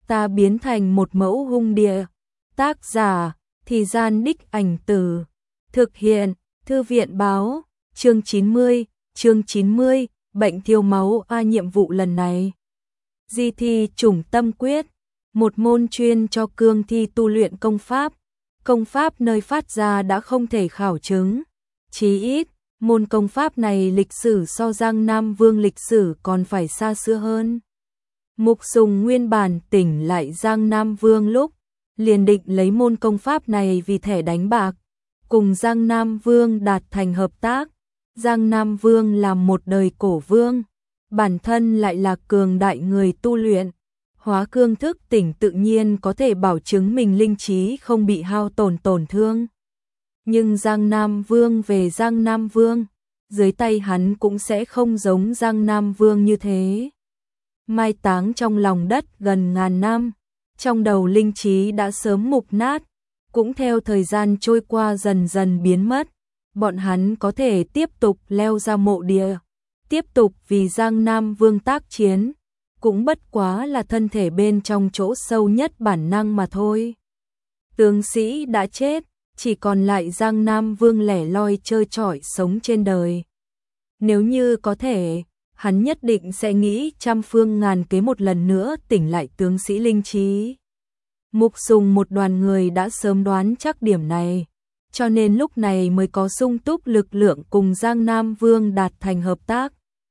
ta biến thành một mẫu hung địa. Tác giả, Thì Gian Đích Ảnh Từ. Thực hiện, Thư viện báo, chương 90, bệnh thiếu máu nhiệm vụ lần này. Di thi chủng tâm quyết, một môn chuyên cho cương thi tu luyện công pháp. Công pháp nơi phát ra đã không thể khảo chứng. Chí ít, môn công pháp này lịch sử so Giang Nam Vương lịch sử còn phải xa xưa hơn. Mục Sùng nguyên bản tỉnh lại Giang Nam Vương lúc, liền định lấy môn công pháp này vì thẻ đánh bạc, cùng Giang Nam Vương đạt thành hợp tác. Giang Nam Vương là một đời cổ vương, bản thân lại là cường đại người tu luyện, hóa cương thức tỉnh tự nhiên có thể bảo chứng mình linh trí không bị hao tổn thương. Nhưng Giang Nam Vương về Giang Nam Vương, dưới tay hắn cũng sẽ không giống Giang Nam Vương như thế. Mai táng trong lòng đất gần ngàn năm, trong đầu linh trí đã sớm mục nát, cũng theo thời gian trôi qua dần dần biến mất. Bọn hắn có thể tiếp tục leo ra mộ địa, tiếp tục vì Giang Nam Vương tác chiến, cũng bất quá là thân thể bên trong chỗ sâu nhất bản năng mà thôi. Tướng sĩ đã chết, chỉ còn lại Giang Nam Vương lẻ loi trơ trọi sống trên đời. Nếu như có thể, hắn nhất định sẽ nghĩ trăm phương ngàn kế một lần nữa tỉnh lại tướng sĩ linh trí. Mục Sùng một đoàn người đã sớm đoán chắc điểm này, cho nên lúc này mới có sung túc lực lượng cùng Giang Nam Vương đạt thành hợp tác.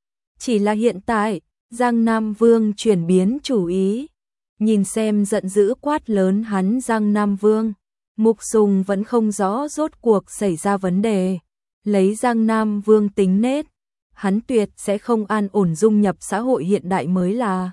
Chỉ là hiện tại, Giang Nam Vương chuyển biến chủ ý, nhìn xem giận dữ quát lớn hắn Giang Nam Vương. Mục Sùng vẫn không rõ rốt cuộc xảy ra vấn đề, lấy Giang Nam Vương tính nết, hắn tuyệt sẽ không an ổn dung nhập xã hội hiện đại mới là.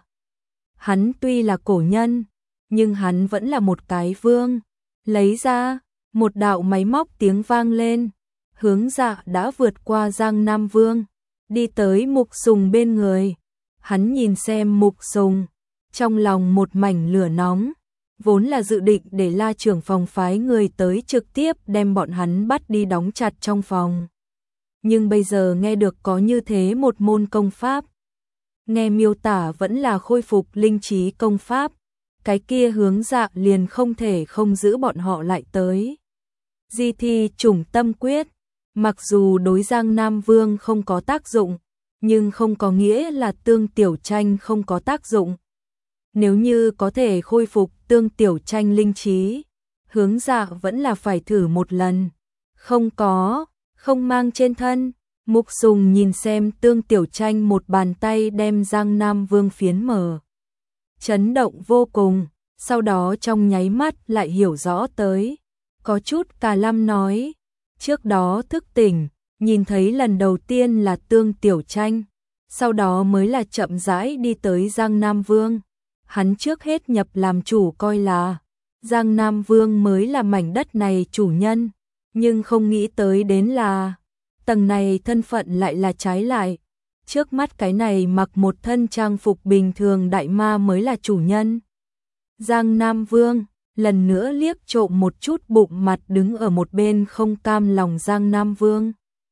Hắn tuy là cổ nhân, nhưng hắn vẫn là một cái vương. Lấy ra, một đạo máy móc tiếng vang lên, Hướng Dạ đã vượt qua Giang Nam Vương, đi tới Mục Sùng bên người. Hắn nhìn xem Mục Sùng, trong lòng một mảnh lửa nóng, vốn là dự định để La trưởng phòng phái người tới trực tiếp đem bọn hắn bắt đi đóng chặt trong phòng. Nhưng bây giờ nghe được có như thế một môn công pháp, nghe miêu tả vẫn là khôi phục linh trí công pháp, cái kia Hướng Dạ liền không thể không giữ bọn họ lại tới. Di thi chủng tâm quyết, mặc dù đối Giang Nam Vương không có tác dụng, nhưng không có nghĩa là Tương Tiểu Tranh không có tác dụng. Nếu như có thể khôi phục Tương Tiểu Tranh linh trí, Hướng Dạ vẫn là phải thử một lần. Không mang trên thân. Mục Sùng nhìn xem Tương Tiểu Tranh một bàn tay đem Giang Nam Vương phiến mở. Chấn động vô cùng, sau đó trong nháy mắt lại hiểu rõ tới. Có chút cà lăm nói, trước đó thức tỉnh, nhìn thấy lần đầu tiên là Tương Tiểu Tranh, sau đó mới là chậm rãi đi tới Giang Nam Vương. Hắn trước hết nhập làm chủ coi là Giang Nam Vương mới là mảnh đất này chủ nhân, nhưng không nghĩ tới đến là tầng này thân phận lại là trái lại. Trước mắt cái này mặc một thân trang phục bình thường đại ma mới là chủ nhân. Giang Nam Vương lần nữa liếc trộm một chút bụng mặt đứng ở một bên không cam lòng Giang Nam Vương.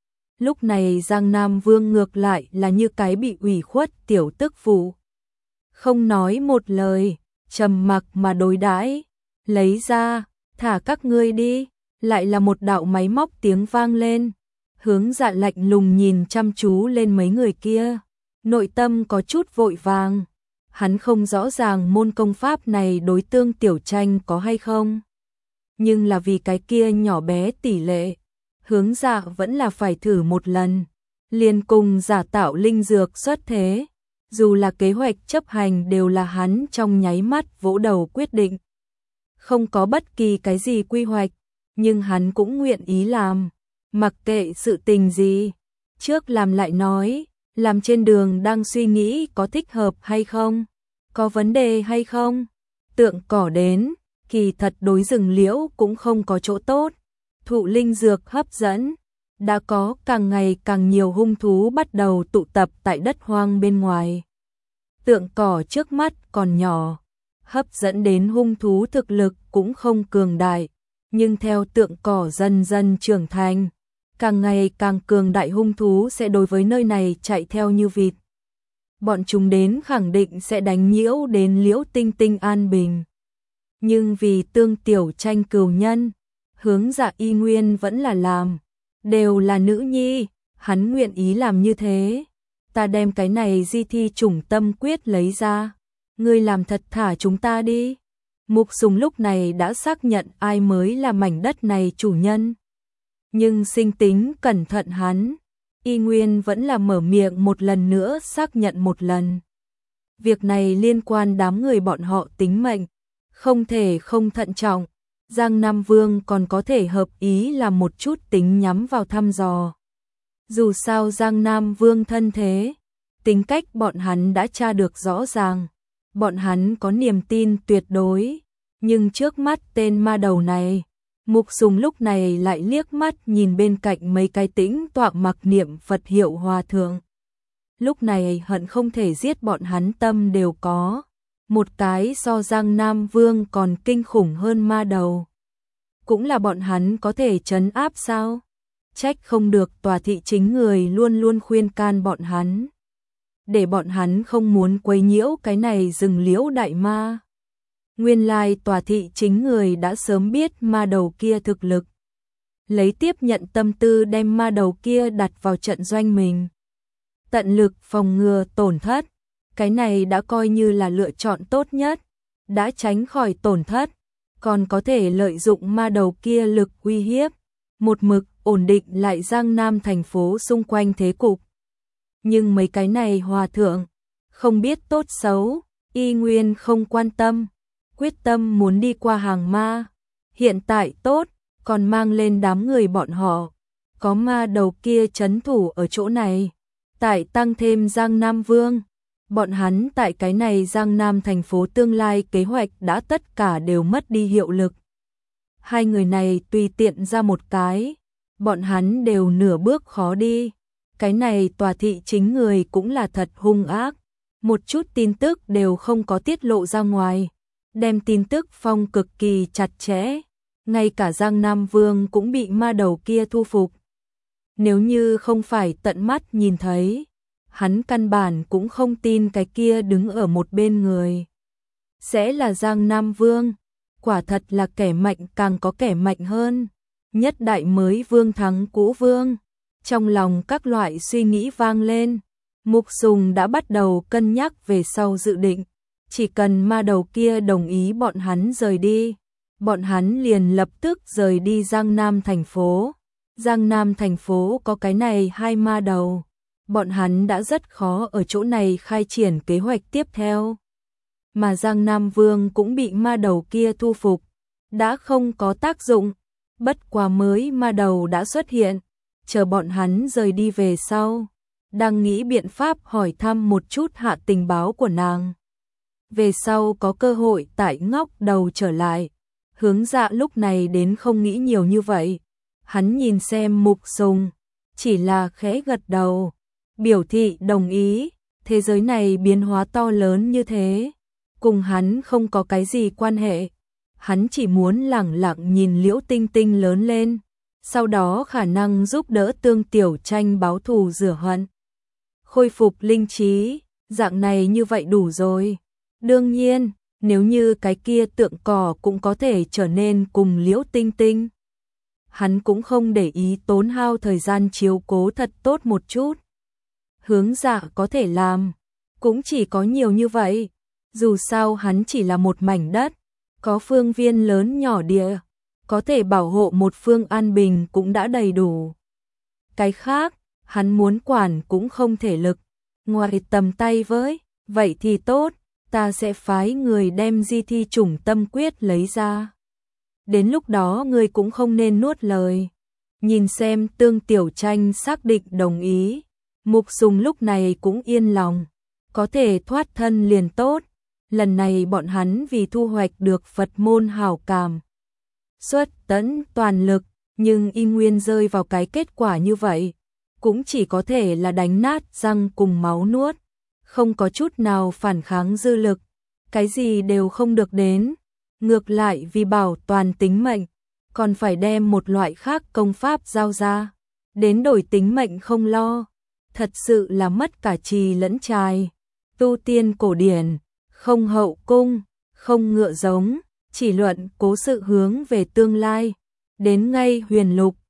Lúc này Giang Nam Vương ngược lại là như cái bị ủy khuất tiểu tức phụ. Không nói một lời, trầm mặc mà đối đãi. Lấy ra, thả các ngươi đi. Lại là một đạo máy móc tiếng vang lên. Hướng Dạ lạnh lùng nhìn chăm chú lên mấy người kia, nội tâm có chút vội vàng. Hắn không rõ ràng môn công pháp này đối Tương Tiểu Tranh có hay không, nhưng là vì cái kia nhỏ bé tỷ lệ, Hướng Dạ vẫn là phải thử một lần. Liền cùng giả tạo linh dược xuất thế, dù là kế hoạch chấp hành đều là hắn trong nháy mắt vỗ đầu quyết định. Không có bất kỳ cái gì quy hoạch, nhưng hắn cũng nguyện ý làm. Mặc kệ sự tình gì, trước làm lại nói, làm trên đường đang suy nghĩ có thích hợp hay không, có vấn đề hay không. Tượng cỏ đến, kỳ thật đối rừng liễu cũng không có chỗ tốt. Thụ linh dược hấp dẫn, đã có càng ngày càng nhiều hung thú bắt đầu tụ tập tại đất hoang bên ngoài. Tượng cỏ trước mắt còn nhỏ, hấp dẫn đến hung thú thực lực cũng không cường đại, nhưng theo tượng cỏ dần dần trưởng thành, càng ngày càng cường đại hung thú sẽ đối với nơi này chạy theo như vịt. bọn chúng đến khẳng định sẽ đánh nhiễu đến Liễu Tinh Tinh an bình. Nhưng vì Tương Tiểu Tranh cừu nhân, Hướng Dạ y nguyên vẫn là làm, đều là nữ nhi, hắn nguyện ý làm như thế. Ta đem cái này di thi chủng tâm quyết lấy ra, ngươi làm thật thả chúng ta đi. Mục Sùng lúc này đã xác nhận ai mới là mảnh đất này chủ nhân. Nhưng sinh tính cẩn thận hắn, y nguyên vẫn là mở miệng một lần nữa xác nhận một lần. Việc này liên quan đám người bọn họ tính mệnh, không thể không thận trọng. Giang Nam Vương còn có thể hợp ý làm một chút tính nhắm vào thăm dò. Dù sao Giang Nam Vương thân thế, tính cách bọn hắn đã tra được rõ ràng, bọn hắn có niềm tin tuyệt đối, nhưng trước mắt tên ma đầu này, Mục Sùng lúc này lại liếc mắt nhìn bên cạnh mấy cái tĩnh tọa mặc niệm Phật hiệu hòa thượng. Lúc này hận không thể giết bọn hắn tâm đều có, một cái so Giang Nam Vương còn kinh khủng hơn ma đầu. Cũng là bọn hắn có thể trấn áp sao? Trách không được tòa thị chính người luôn luôn khuyên can bọn hắn, để bọn hắn không muốn quấy nhiễu cái này rừng liễu đại ma. Nguyên lai tòa thị chính người đã sớm biết ma đầu kia thực lực, lấy tiếp nhận tâm tư đem ma đầu kia đặt vào trận doanh mình. Tận lực phòng ngừa tổn thất, cái này đã coi như là lựa chọn tốt nhất, đã tránh khỏi tổn thất, còn có thể lợi dụng ma đầu kia lực uy hiếp, một mực ổn định lại Giang Nam thành phố xung quanh thế cục. Nhưng mấy cái này hòa thượng, không biết tốt xấu, y nguyên không quan tâm, quyết tâm muốn đi qua hàng ma. Hiện tại tốt, còn mang lên đám người bọn họ, có ma đầu kia trấn thủ ở chỗ này, tại tăng thêm Giang Nam Vương. Bọn hắn tại cái này Giang Nam thành phố tương lai kế hoạch đã tất cả đều mất đi hiệu lực. Hai người này tùy tiện ra một cái, bọn hắn đều nửa bước khó đi. Cái này tòa thị chính người cũng là thật hung ác, một chút tin tức đều không có tiết lộ ra ngoài, đem tin tức phong cực kỳ chặt chẽ, ngay cả Giang Nam Vương cũng bị ma đầu kia thu phục. Nếu như không phải tận mắt nhìn thấy, hắn căn bản cũng không tin cái kia đứng ở một bên người sẽ là Giang Nam Vương. Quả thật là kẻ mạnh càng có kẻ mạnh hơn, nhất đại mới vương thắng cũ vương. Trong lòng các loại suy nghĩ vang lên, Mục Sùng đã bắt đầu cân nhắc về sau dự định, chỉ cần ma đầu kia đồng ý bọn hắn rời đi, bọn hắn liền lập tức rời đi Giang Nam thành phố. Giang Nam thành phố có cái này hai ma đầu, bọn hắn đã rất khó ở chỗ này khai triển kế hoạch tiếp theo. Mà Giang Nam Vương cũng bị ma đầu kia thu phục, đã không có tác dụng, bất quá mới ma đầu đã xuất hiện, chờ bọn hắn rời đi về sau, đang nghĩ biện pháp hỏi thăm một chút hạ tình báo của nàng. Về sau có cơ hội tại ngóc đầu trở lại, Hướng Dạ lúc này đến không nghĩ nhiều như vậy, hắn nhìn xem Mục Sùng, chỉ là khẽ gật đầu, biểu thị đồng ý. Thế giới này biến hóa to lớn như thế, cùng hắn không có cái gì quan hệ, hắn chỉ muốn lẳng lặng nhìn Liễu Tinh Tinh lớn lên, sau đó khả năng giúp đỡ Tương Tiểu Tranh báo thù rửa hận, khôi phục linh trí, dạng này như vậy đủ rồi. Đương nhiên, nếu như cái kia tượng cỏ cũng có thể trở nên cùng Liễu Tinh Tinh, hắn cũng không để ý tốn hao thời gian chiếu cố thật tốt một chút. Hướng Dạ có thể làm, cũng chỉ có nhiều như vậy, dù sao hắn chỉ là một mảnh đất, có phương viên lớn nhỏ địa, có thể bảo hộ một phương an bình cũng đã đầy đủ. Cái khác, hắn muốn quản cũng không thể lực, ngoài tầm tay với, vậy thì tốt, ta sẽ phái người đem di thi chủng tâm quyết lấy ra. Đến lúc đó ngươi cũng không nên nuốt lời. Nhìn xem Tương Tiểu Tranh xác định đồng ý, Mục Sùng lúc này cũng yên lòng, có thể thoát thân liền tốt. Lần này bọn hắn vì thu hoạch được Phật môn hảo cảm, xuất tấn toàn lực, nhưng y nguyên rơi vào cái kết quả như vậy, cũng chỉ có thể là đánh nát răng cùng máu nuốt, không có chút nào phản kháng dư lực, cái gì đều không được đến, ngược lại vì bảo toàn tính mệnh, còn phải đem một loại khác công pháp giao ra, đến đổi tính mệnh không lo, thật sự là mất cả trì lẫn trài. tu tiên cổ điển, không hậu cung, không ngựa giống, chỉ luận cố sự hướng về tương lai. Đến ngay Huyền Lục,